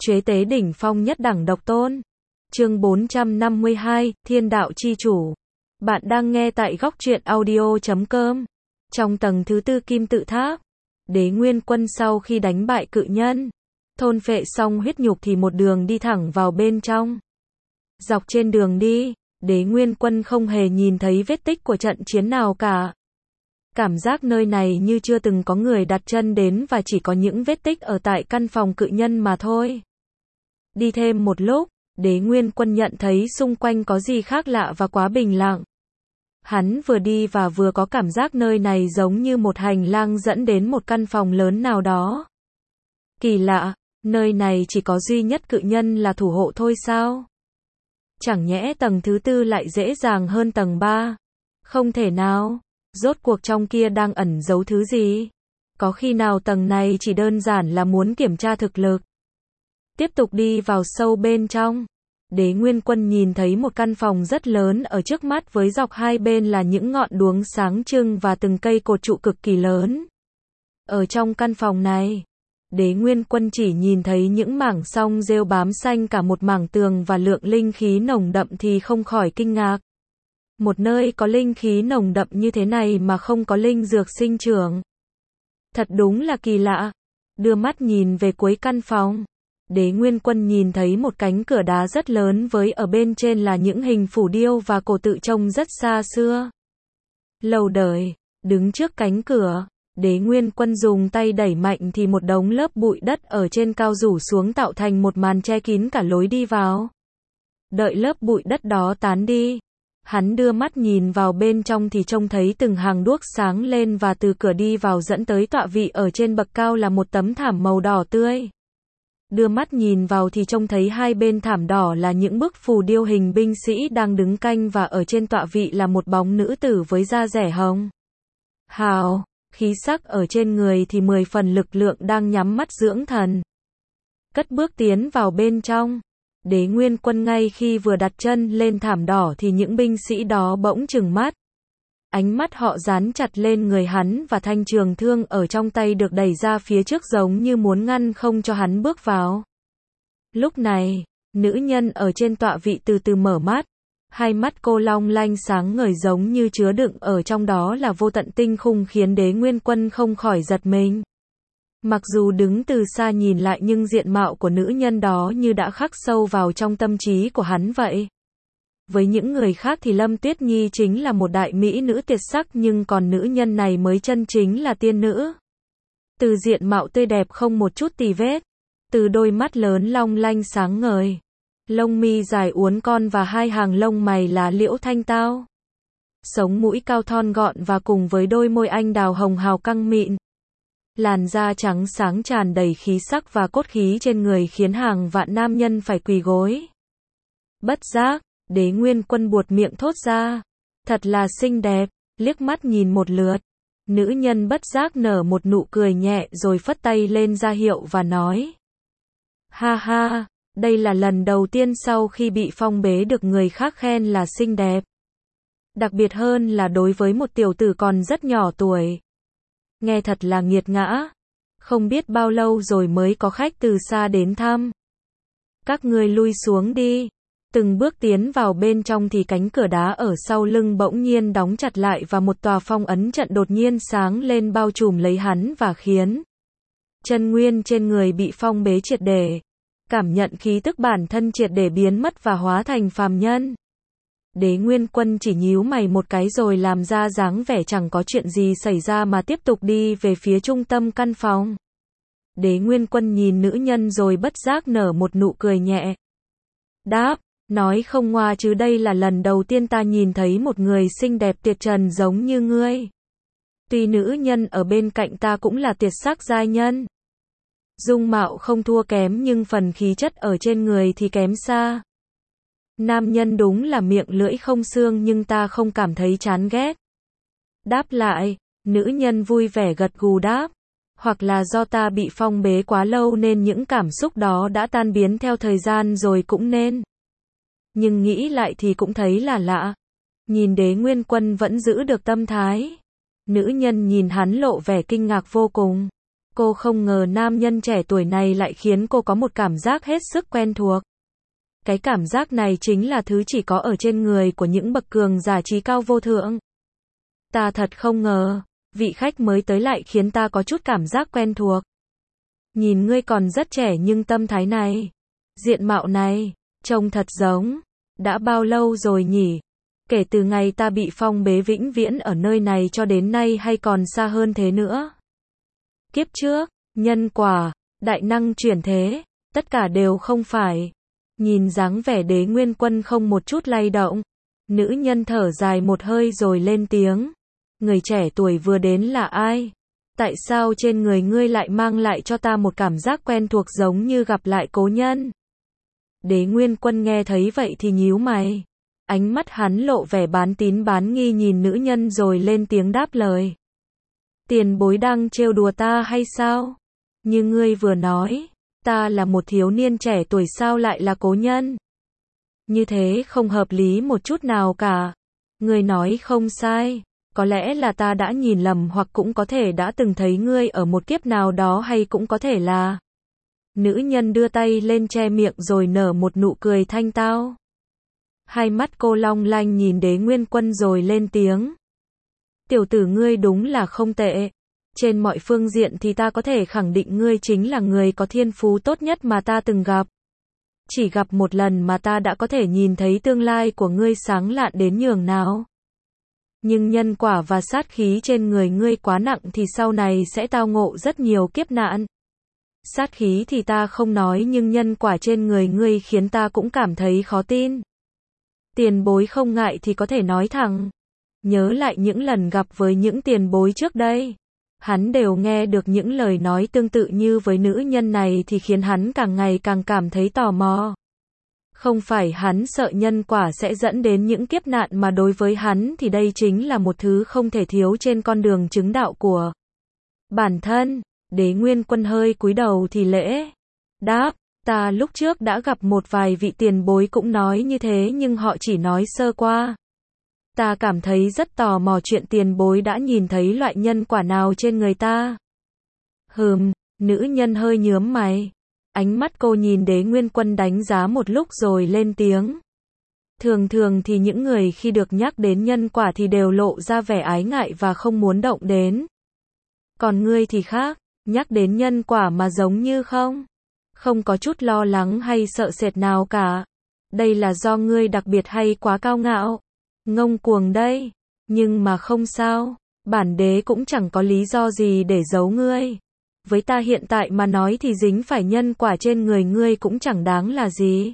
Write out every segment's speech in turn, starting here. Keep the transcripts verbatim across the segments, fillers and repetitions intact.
Chế tế đỉnh phong nhất đẳng độc tôn. Chương bốn trăm năm mươi hai, Thiên đạo chi chủ. Bạn đang nghe tại góc truyện audio chấm com. Trong tầng thứ tư kim tự tháp, Đế Nguyên Quân sau khi đánh bại cự nhân, thôn phệ xong huyết nhục thì một đường đi thẳng vào bên trong. Dọc trên đường đi, Đế Nguyên Quân không hề nhìn thấy vết tích của trận chiến nào cả. Cảm giác nơi này như chưa từng có người đặt chân đến và chỉ có những vết tích ở tại căn phòng cự nhân mà thôi. Đi thêm một lúc, Đế Nguyên Quân nhận thấy xung quanh có gì khác lạ và quá bình lặng. Hắn vừa đi và vừa có cảm giác nơi này giống như một hành lang dẫn đến một căn phòng lớn nào đó. Kỳ lạ, nơi này chỉ có duy nhất cự nhân là thủ hộ thôi sao? Chẳng nhẽ tầng thứ tư lại dễ dàng hơn tầng ba? Không thể nào, rốt cuộc trong kia đang ẩn giấu thứ gì? Có khi nào tầng này chỉ đơn giản là muốn kiểm tra thực lực? Tiếp tục đi vào sâu bên trong, Đế Nguyên Quân nhìn thấy một căn phòng rất lớn ở trước mắt với dọc hai bên là những ngọn đuống sáng trưng và từng cây cột trụ cực kỳ lớn. Ở trong căn phòng này, Đế Nguyên Quân chỉ nhìn thấy những mảng song rêu bám xanh cả một mảng tường và lượng linh khí nồng đậm thì không khỏi kinh ngạc. Một nơi có linh khí nồng đậm như thế này mà không có linh dược sinh trưởng. Thật đúng là kỳ lạ. Đưa mắt nhìn về cuối căn phòng, Đế Nguyên Quân nhìn thấy một cánh cửa đá rất lớn với ở bên trên là những hình phù điêu và cổ tự trông rất xa xưa. Lâu đời, đứng trước cánh cửa, Đế Nguyên Quân dùng tay đẩy mạnh thì một đống lớp bụi đất ở trên cao rủ xuống tạo thành một màn che kín cả lối đi vào. Đợi lớp bụi đất đó tán đi, hắn đưa mắt nhìn vào bên trong thì trông thấy từng hàng đuốc sáng lên và từ cửa đi vào dẫn tới tọa vị ở trên bậc cao là một tấm thảm màu đỏ tươi. Đưa mắt nhìn vào thì trông thấy hai bên thảm đỏ là những bức phù điêu hình binh sĩ đang đứng canh và ở trên tọa vị là một bóng nữ tử với da rẻ hồng. Hào, khí sắc ở trên người thì mười phần lực lượng đang nhắm mắt dưỡng thần. Cất bước tiến vào bên trong. Đế Nguyên Quân ngay khi vừa đặt chân lên thảm đỏ thì những binh sĩ đó bỗng trừng mắt. Ánh mắt họ dán chặt lên người hắn và thanh trường thương ở trong tay được đẩy ra phía trước giống như muốn ngăn không cho hắn bước vào. Lúc này, nữ nhân ở trên tọa vị từ từ mở mắt. Hai mắt cô long lanh sáng ngời giống như chứa đựng ở trong đó là vô tận tinh khung khiến Đế Nguyên Quân không khỏi giật mình. Mặc dù đứng từ xa nhìn lại nhưng diện mạo của nữ nhân đó như đã khắc sâu vào trong tâm trí của hắn vậy. Với những người khác thì Lâm Tuyết Nhi chính là một đại mỹ nữ tuyệt sắc nhưng còn nữ nhân này mới chân chính là tiên nữ. Từ diện mạo tươi đẹp không một chút tì vết, từ đôi mắt lớn long lanh sáng ngời, lông mi dài uốn con và hai hàng lông mày lá liễu thanh tao. Sống mũi cao thon gọn và cùng với đôi môi anh đào hồng hào căng mịn. Làn da trắng sáng tràn đầy khí sắc và cốt khí trên người khiến hàng vạn nam nhân phải quỳ gối. Bất giác, Đế Nguyên Quân buột miệng thốt ra. Thật là xinh đẹp, liếc mắt nhìn một lượt. Nữ nhân bất giác nở một nụ cười nhẹ rồi phất tay lên ra hiệu và nói. Ha ha, đây là lần đầu tiên sau khi bị phong bế được người khác khen là xinh đẹp. Đặc biệt hơn là đối với một tiểu tử còn rất nhỏ tuổi. Nghe thật là nghiệt ngã. Không biết bao lâu rồi mới có khách từ xa đến thăm. Các ngươi lui xuống đi. Từng bước tiến vào bên trong thì cánh cửa đá ở sau lưng bỗng nhiên đóng chặt lại và một tòa phong ấn trận đột nhiên sáng lên bao trùm lấy hắn và khiến chân nguyên trên người bị phong bế triệt để. Cảm nhận khí tức bản thân triệt để biến mất và hóa thành phàm nhân. Đế Nguyên Quân chỉ nhíu mày một cái rồi làm ra dáng vẻ chẳng có chuyện gì xảy ra mà tiếp tục đi về phía trung tâm căn phòng. Đế Nguyên Quân nhìn nữ nhân rồi bất giác nở một nụ cười nhẹ. Đáp, nói không ngoa chứ đây là lần đầu tiên ta nhìn thấy một người xinh đẹp tuyệt trần giống như ngươi. Tuy nữ nhân ở bên cạnh ta cũng là tuyệt sắc giai nhân. Dung mạo không thua kém nhưng phần khí chất ở trên người thì kém xa. Nam nhân đúng là miệng lưỡi không xương nhưng ta không cảm thấy chán ghét. Đáp lại, nữ nhân vui vẻ gật gù đáp. Hoặc là do ta bị phong bế quá lâu nên những cảm xúc đó đã tan biến theo thời gian rồi cũng nên. Nhưng nghĩ lại thì cũng thấy là lạ. Nhìn Đế Nguyên Quân vẫn giữ được tâm thái. Nữ nhân nhìn hắn lộ vẻ kinh ngạc vô cùng. Cô không ngờ nam nhân trẻ tuổi này lại khiến cô có một cảm giác hết sức quen thuộc. Cái cảm giác này chính là thứ chỉ có ở trên người của những bậc cường giả trí cao vô thượng. Ta thật không ngờ, vị khách mới tới lại khiến ta có chút cảm giác quen thuộc. Nhìn ngươi còn rất trẻ nhưng tâm thái này, diện mạo này, trông thật giống. Đã bao lâu rồi nhỉ? Kể từ ngày ta bị phong bế vĩnh viễn ở nơi này cho đến nay hay còn xa hơn thế nữa? Kiếp trước, nhân quả, đại năng chuyển thế, tất cả đều không phải. Nhìn dáng vẻ Đế Nguyên Quân không một chút lay động. Nữ nhân thở dài một hơi rồi lên tiếng. Người trẻ tuổi vừa đến là ai? Tại sao trên người ngươi lại mang lại cho ta một cảm giác quen thuộc giống như gặp lại cố nhân? Đế Nguyên Quân nghe thấy vậy thì nhíu mày. Ánh mắt hắn lộ vẻ bán tín bán nghi nhìn nữ nhân rồi lên tiếng đáp lời. Tiền bối đang trêu đùa ta hay sao? Như ngươi vừa nói, ta là một thiếu niên trẻ tuổi sao lại là cố nhân? Như thế không hợp lý một chút nào cả. Ngươi nói không sai. Có lẽ là ta đã nhìn lầm hoặc cũng có thể đã từng thấy ngươi ở một kiếp nào đó hay cũng có thể là. Nữ nhân đưa tay lên che miệng rồi nở một nụ cười thanh tao. Hai mắt cô long lanh nhìn Đế Nguyên Quân rồi lên tiếng. Tiểu tử ngươi đúng là không tệ. Trên mọi phương diện thì ta có thể khẳng định ngươi chính là người có thiên phú tốt nhất mà ta từng gặp. Chỉ gặp một lần mà ta đã có thể nhìn thấy tương lai của ngươi sáng lạn đến nhường nào. Nhưng nhân quả và sát khí trên người ngươi quá nặng thì sau này sẽ tao ngộ rất nhiều kiếp nạn. Sát khí thì ta không nói nhưng nhân quả trên người ngươi khiến ta cũng cảm thấy khó tin. Tiền bối không ngại thì có thể nói thẳng. Nhớ lại những lần gặp với những tiền bối trước đây. Hắn đều nghe được những lời nói tương tự như với nữ nhân này thì khiến hắn càng ngày càng cảm thấy tò mò. Không phải hắn sợ nhân quả sẽ dẫn đến những kiếp nạn mà đối với hắn thì đây chính là một thứ không thể thiếu trên con đường chứng đạo của bản thân. Đế Nguyên Quân hơi cúi đầu thì lễ đáp, ta lúc trước đã gặp một vài vị tiền bối cũng nói như thế nhưng họ chỉ nói sơ qua. Ta cảm thấy rất tò mò chuyện tiền bối đã nhìn thấy loại nhân quả nào trên người ta. Hừm, nữ nhân hơi nhướng mày. Ánh mắt cô nhìn Đế Nguyên Quân đánh giá một lúc rồi lên tiếng. Thường thường thì những người khi được nhắc đến nhân quả thì đều lộ ra vẻ ái ngại và không muốn động đến. Còn ngươi thì khác, nhắc đến nhân quả mà giống như không. Không có chút lo lắng hay sợ sệt nào cả. Đây là do ngươi đặc biệt hay quá cao ngạo. Ngông cuồng đây. Nhưng mà không sao. Bản đế cũng chẳng có lý do gì để giấu ngươi. Với ta hiện tại mà nói thì dính phải nhân quả trên người ngươi cũng chẳng đáng là gì.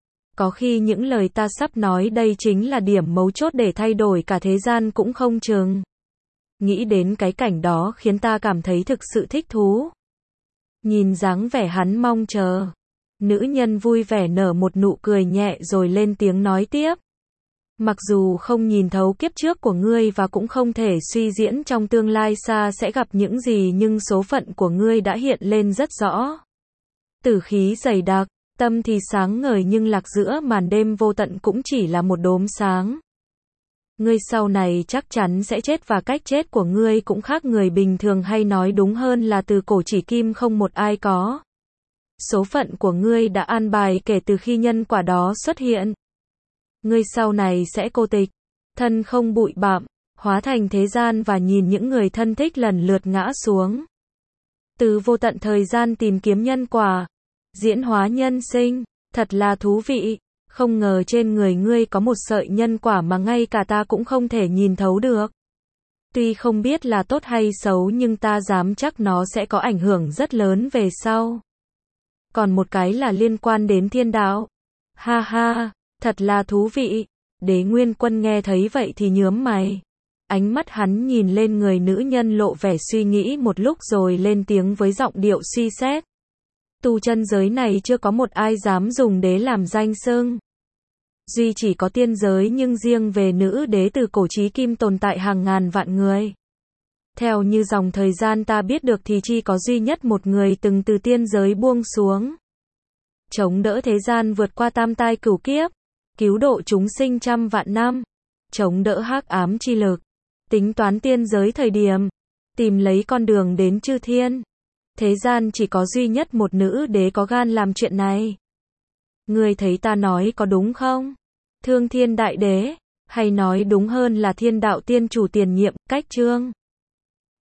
Có khi những lời ta sắp nói đây chính là điểm mấu chốt để thay đổi cả thế gian cũng không chừng. Nghĩ đến cái cảnh đó khiến ta cảm thấy thực sự thích thú. Nhìn dáng vẻ hắn mong chờ. Nữ nhân vui vẻ nở một nụ cười nhẹ rồi lên tiếng nói tiếp. Mặc dù không nhìn thấu kiếp trước của ngươi và cũng không thể suy diễn trong tương lai xa sẽ gặp những gì nhưng số phận của ngươi đã hiện lên rất rõ. Tử khí dày đặc, tâm thì sáng ngời nhưng lạc giữa màn đêm vô tận cũng chỉ là một đốm sáng. Ngươi sau này chắc chắn sẽ chết và cách chết của ngươi cũng khác người bình thường hay nói đúng hơn là từ cổ chỉ kim không một ai có. Số phận của ngươi đã an bài kể từ khi nhân quả đó xuất hiện. Ngươi sau này sẽ cô tịch, thân không bụi bặm, hóa thành thế gian và nhìn những người thân thích lần lượt ngã xuống. Từ vô tận thời gian tìm kiếm nhân quả, diễn hóa nhân sinh, thật là thú vị. Không ngờ trên người ngươi có một sợi nhân quả mà ngay cả ta cũng không thể nhìn thấu được. Tuy không biết là tốt hay xấu nhưng ta dám chắc nó sẽ có ảnh hưởng rất lớn về sau. Còn một cái là liên quan đến thiên đạo. Ha ha, thật là thú vị. Đế Nguyên Quân nghe thấy vậy thì nhướng mày. Ánh mắt hắn nhìn lên người nữ nhân lộ vẻ suy nghĩ một lúc rồi lên tiếng với giọng điệu suy xét. Tu chân giới này chưa có một ai dám dùng đế làm danh xưng. Duy chỉ có tiên giới nhưng riêng về nữ đế từ cổ chí kim tồn tại hàng ngàn vạn người. Theo như dòng thời gian ta biết được thì chỉ có duy nhất một người từng từ tiên giới buông xuống. Chống đỡ thế gian vượt qua tam tai cửu kiếp. Cứu độ chúng sinh trăm vạn năm. Chống đỡ hắc ám chi lực. Tính toán tiên giới thời điểm. Tìm lấy con đường đến chư thiên. Thế gian chỉ có duy nhất một nữ đế có gan làm chuyện này. Ngươi thấy ta nói có đúng không? Thương Thiên Đại Đế, hay nói đúng hơn là Thiên Đạo Tiên Chủ tiền nhiệm, Cách Trương.